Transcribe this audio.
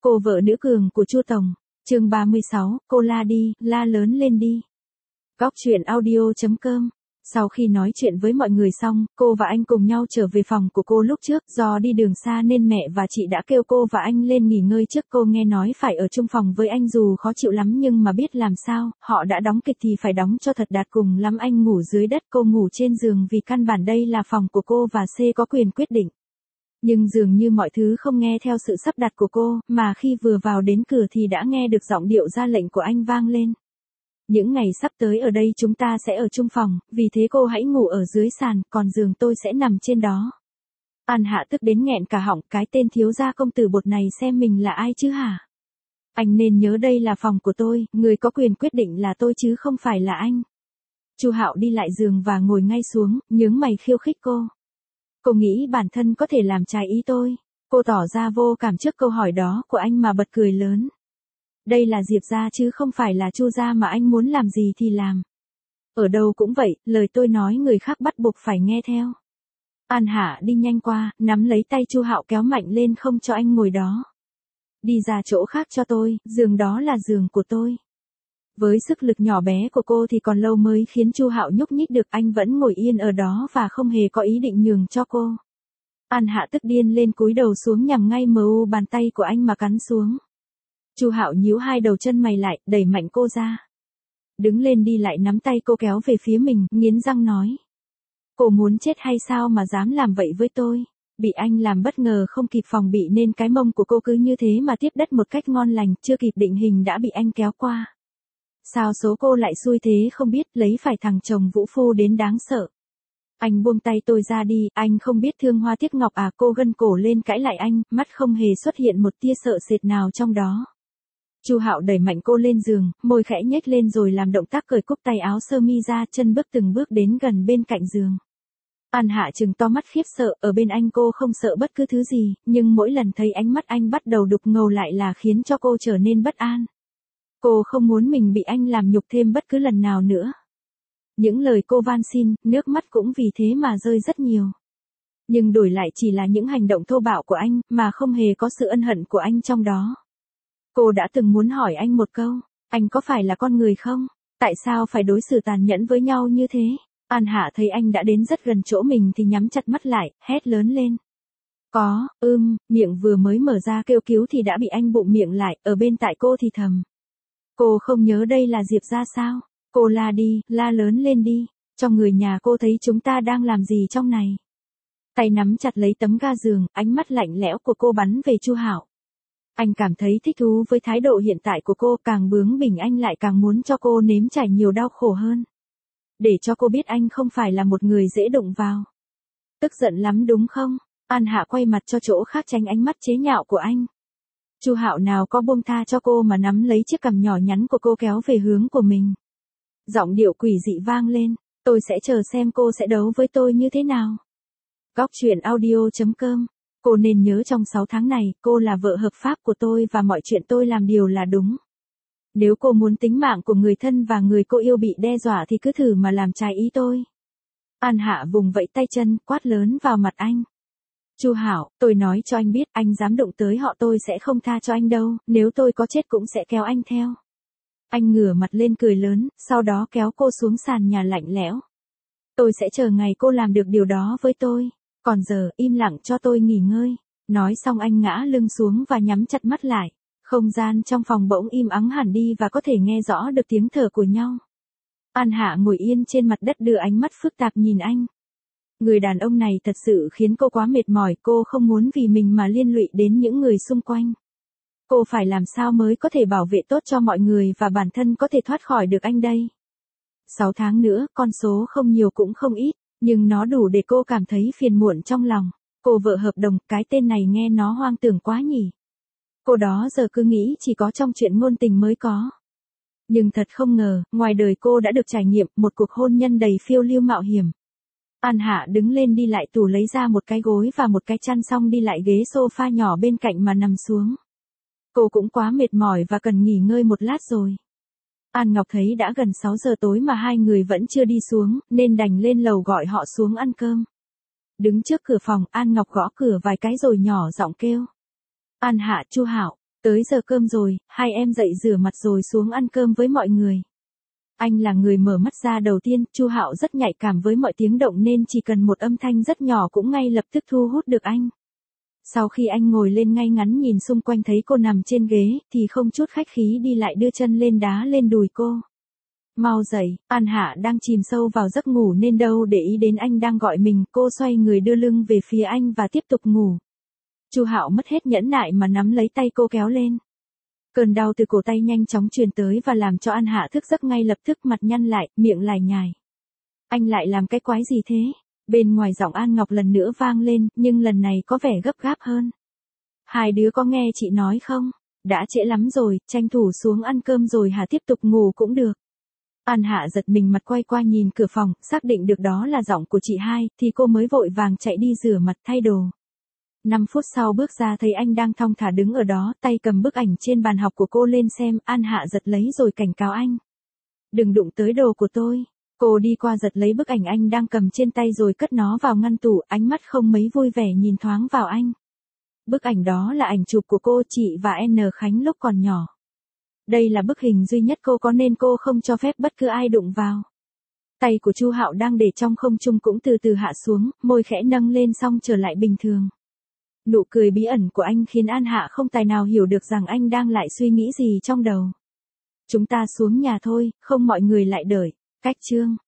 Cô vợ nữ cường của Chu Tổng. Chương 36, cô la đi, la lớn lên đi. Góc truyện audio.com. Sau khi nói chuyện với mọi người xong, cô và anh cùng nhau trở về phòng của cô lúc trước, do đi đường xa nên mẹ và chị đã kêu cô và anh lên nghỉ ngơi trước. Cô nghe nói phải ở chung phòng với anh dù khó chịu lắm nhưng mà biết làm sao, họ đã đóng kịch thì phải đóng cho thật đạt. Cùng lắm anh ngủ dưới đất, cô ngủ trên giường vì căn bản đây là phòng của cô và C có quyền quyết định. Nhưng dường như mọi thứ không nghe theo sự sắp đặt của cô, mà khi vừa vào đến cửa thì đã nghe được giọng điệu ra lệnh của anh vang lên. Những ngày sắp tới ở đây chúng ta sẽ ở chung phòng, vì thế cô hãy ngủ ở dưới sàn, còn giường tôi sẽ nằm trên đó. An Hạ tức đến nghẹn cả họng, cái tên thiếu gia công tử bột này xem mình là ai chứ hả? Anh nên nhớ đây là phòng của tôi, người có quyền quyết định là tôi chứ không phải là anh. Chu Hạo đi lại giường và ngồi ngay xuống, nhướng mày khiêu khích cô. Cô nghĩ bản thân có thể làm trái ý tôi. Cô tỏ ra vô cảm trước câu hỏi đó của anh mà bật cười lớn. Đây là Diệp gia chứ không phải là Chu gia mà anh muốn làm gì thì làm. Ở đâu cũng vậy, lời tôi nói người khác bắt buộc phải nghe theo. An Hạ đi nhanh qua, nắm lấy tay Chu Hạo kéo mạnh lên không cho anh ngồi đó. Đi ra chỗ khác cho tôi, giường đó là giường của tôi. Với sức lực nhỏ bé của cô thì còn lâu mới khiến Chu Hạo nhúc nhích được, anh vẫn ngồi yên ở đó và không hề có ý định nhường cho cô. An Hạ tức điên lên cúi đầu xuống nhằm ngay mu bàn tay của anh mà cắn xuống. Chu Hạo nhíu hai đầu chân mày lại, đẩy mạnh cô ra. Đứng lên đi lại nắm tay cô kéo về phía mình, nghiến răng nói. Cô muốn chết hay sao mà dám làm vậy với tôi? Bị anh làm bất ngờ không kịp phòng bị nên cái mông của cô cứ như thế mà tiếp đất một cách ngon lành, chưa kịp định hình đã bị anh kéo qua. Sao số cô lại xui thế không biết, lấy phải thằng chồng vũ phu đến đáng sợ. Anh buông tay tôi ra đi, anh không biết thương hoa tiếc ngọc à? Cô gân cổ lên cãi lại anh, mắt không hề xuất hiện một tia sợ sệt nào trong đó. Chu Hạo đẩy mạnh cô lên giường, môi khẽ nhếch lên rồi làm động tác cởi cúc tay áo sơ mi ra, chân bước từng bước đến gần bên cạnh giường. An Hạ trừng to mắt khiếp sợ, ở bên anh cô không sợ bất cứ thứ gì, nhưng mỗi lần thấy ánh mắt anh bắt đầu đục ngầu lại là khiến cho cô trở nên bất an. Cô không muốn mình bị anh làm nhục thêm bất cứ lần nào nữa. Những lời cô van xin, nước mắt cũng vì thế mà rơi rất nhiều. Nhưng đổi lại chỉ là những hành động thô bạo của anh, mà không hề có sự ân hận của anh trong đó. Cô đã từng muốn hỏi anh một câu, anh có phải là con người không? Tại sao phải đối xử tàn nhẫn với nhau như thế? An Hạ thấy anh đã đến rất gần chỗ mình thì nhắm chặt mắt lại, hét lớn lên. Có, miệng vừa mới mở ra kêu cứu thì đã bị anh bụm miệng lại, ở bên tai cô thì thầm. Cô không nhớ đây là Diệp gia sao? Cô la đi, la lớn lên đi, cho người nhà cô thấy chúng ta đang làm gì trong này. Tay nắm chặt lấy tấm ga giường, ánh mắt lạnh lẽo của cô bắn về Chu Hạo. Anh cảm thấy thích thú với thái độ hiện tại của cô, càng bướng bỉnh anh lại càng muốn cho cô nếm trải nhiều đau khổ hơn. Để cho cô biết anh không phải là một người dễ đụng vào. Tức giận lắm đúng không? An Hạ quay mặt cho chỗ khác tránh ánh mắt chế nhạo của anh. Chu Hạo nào có buông tha cho cô mà nắm lấy chiếc cằm nhỏ nhắn của cô kéo về hướng của mình. Giọng điệu quỷ dị vang lên, tôi sẽ chờ xem cô sẽ đấu với tôi như thế nào. Góc truyện audio.com. Cô nên nhớ trong 6 tháng này, cô là vợ hợp pháp của tôi và mọi chuyện tôi làm đều là đúng. Nếu cô muốn tính mạng của người thân và người cô yêu bị đe dọa thì cứ thử mà làm trái ý tôi. An Hạ vùng vẫy tay chân, quát lớn vào mặt anh. Chu Hạo, tôi nói cho anh biết, anh dám đụng tới họ tôi sẽ không tha cho anh đâu, nếu tôi có chết cũng sẽ kéo anh theo. Anh ngửa mặt lên cười lớn, sau đó kéo cô xuống sàn nhà lạnh lẽo. Tôi sẽ chờ ngày cô làm được điều đó với tôi. Còn giờ, im lặng cho tôi nghỉ ngơi. Nói xong anh ngã lưng xuống và nhắm chặt mắt lại. Không gian trong phòng bỗng im ắng hẳn đi và có thể nghe rõ được tiếng thở của nhau. An Hạ ngồi yên trên mặt đất đưa ánh mắt phức tạp nhìn anh. Người đàn ông này thật sự khiến cô quá mệt mỏi, cô không muốn vì mình mà liên lụy đến những người xung quanh. Cô phải làm sao mới có thể bảo vệ tốt cho mọi người và bản thân có thể thoát khỏi được anh đây. 6 tháng nữa, con số không nhiều cũng không ít, nhưng nó đủ để cô cảm thấy phiền muộn trong lòng. Cô vợ hợp đồng, cái tên này nghe nó hoang tưởng quá nhỉ. Cô đó giờ cứ nghĩ chỉ có trong chuyện ngôn tình mới có. Nhưng thật không ngờ, ngoài đời cô đã được trải nghiệm một cuộc hôn nhân đầy phiêu lưu mạo hiểm. An Hạ đứng lên đi lại tủ lấy ra một cái gối và một cái chăn xong đi lại ghế sofa nhỏ bên cạnh mà nằm xuống. Cô cũng quá mệt mỏi và cần nghỉ ngơi một lát rồi. An Ngọc thấy đã gần 6 giờ tối mà hai người vẫn chưa đi xuống, nên đành lên lầu gọi họ xuống ăn cơm. Đứng trước cửa phòng, An Ngọc gõ cửa vài cái rồi nhỏ giọng kêu. An Hạ, Chu Hạo. Tới giờ cơm rồi, hai em dậy rửa mặt rồi xuống ăn cơm với mọi người. Anh là người mở mắt ra đầu tiên, Chu Hạo rất nhạy cảm với mọi tiếng động nên chỉ cần một âm thanh rất nhỏ cũng ngay lập tức thu hút được anh. Sau khi anh ngồi lên ngay ngắn nhìn xung quanh thấy cô nằm trên ghế, thì không chút khách khí đi lại đưa chân lên đá lên đùi cô. Mau dậy, An Hạ đang chìm sâu vào giấc ngủ nên đâu để ý đến anh đang gọi mình, cô xoay người đưa lưng về phía anh và tiếp tục ngủ. Chu Hạo mất hết nhẫn nại mà nắm lấy tay cô kéo lên. Cơn đau từ cổ tay nhanh chóng truyền tới và làm cho An Hạ thức giấc ngay lập tức, mặt nhăn lại, miệng lải nhải. Anh lại làm cái quái gì thế? Bên ngoài giọng An Ngọc lần nữa vang lên, nhưng lần này có vẻ gấp gáp hơn. Hai đứa có nghe chị nói không? Đã trễ lắm rồi, tranh thủ xuống ăn cơm rồi hả, tiếp tục ngủ cũng được. An Hạ giật mình, mặt quay qua nhìn cửa phòng, xác định được đó là giọng của chị hai, thì cô mới vội vàng chạy đi rửa mặt thay đồ. 5 phút sau bước ra thấy anh đang thong thả đứng ở đó, tay cầm bức ảnh trên bàn học của cô lên xem, An Hạ giật lấy rồi cảnh cáo anh. Đừng đụng tới đồ của tôi. Cô đi qua giật lấy bức ảnh anh đang cầm trên tay rồi cất nó vào ngăn tủ, ánh mắt không mấy vui vẻ nhìn thoáng vào anh. Bức ảnh đó là ảnh chụp của cô, chị và N Khánh lúc còn nhỏ. Đây là bức hình duy nhất cô có nên cô không cho phép bất cứ ai đụng vào. Tay của Chu Hạo đang để trong không trung cũng từ từ hạ xuống, môi khẽ nâng lên xong trở lại bình thường. Nụ cười bí ẩn của anh khiến An Hạ không tài nào hiểu được rằng anh đang lại suy nghĩ gì trong đầu. Chúng ta xuống nhà thôi, không mọi người lại đợi. Cách chương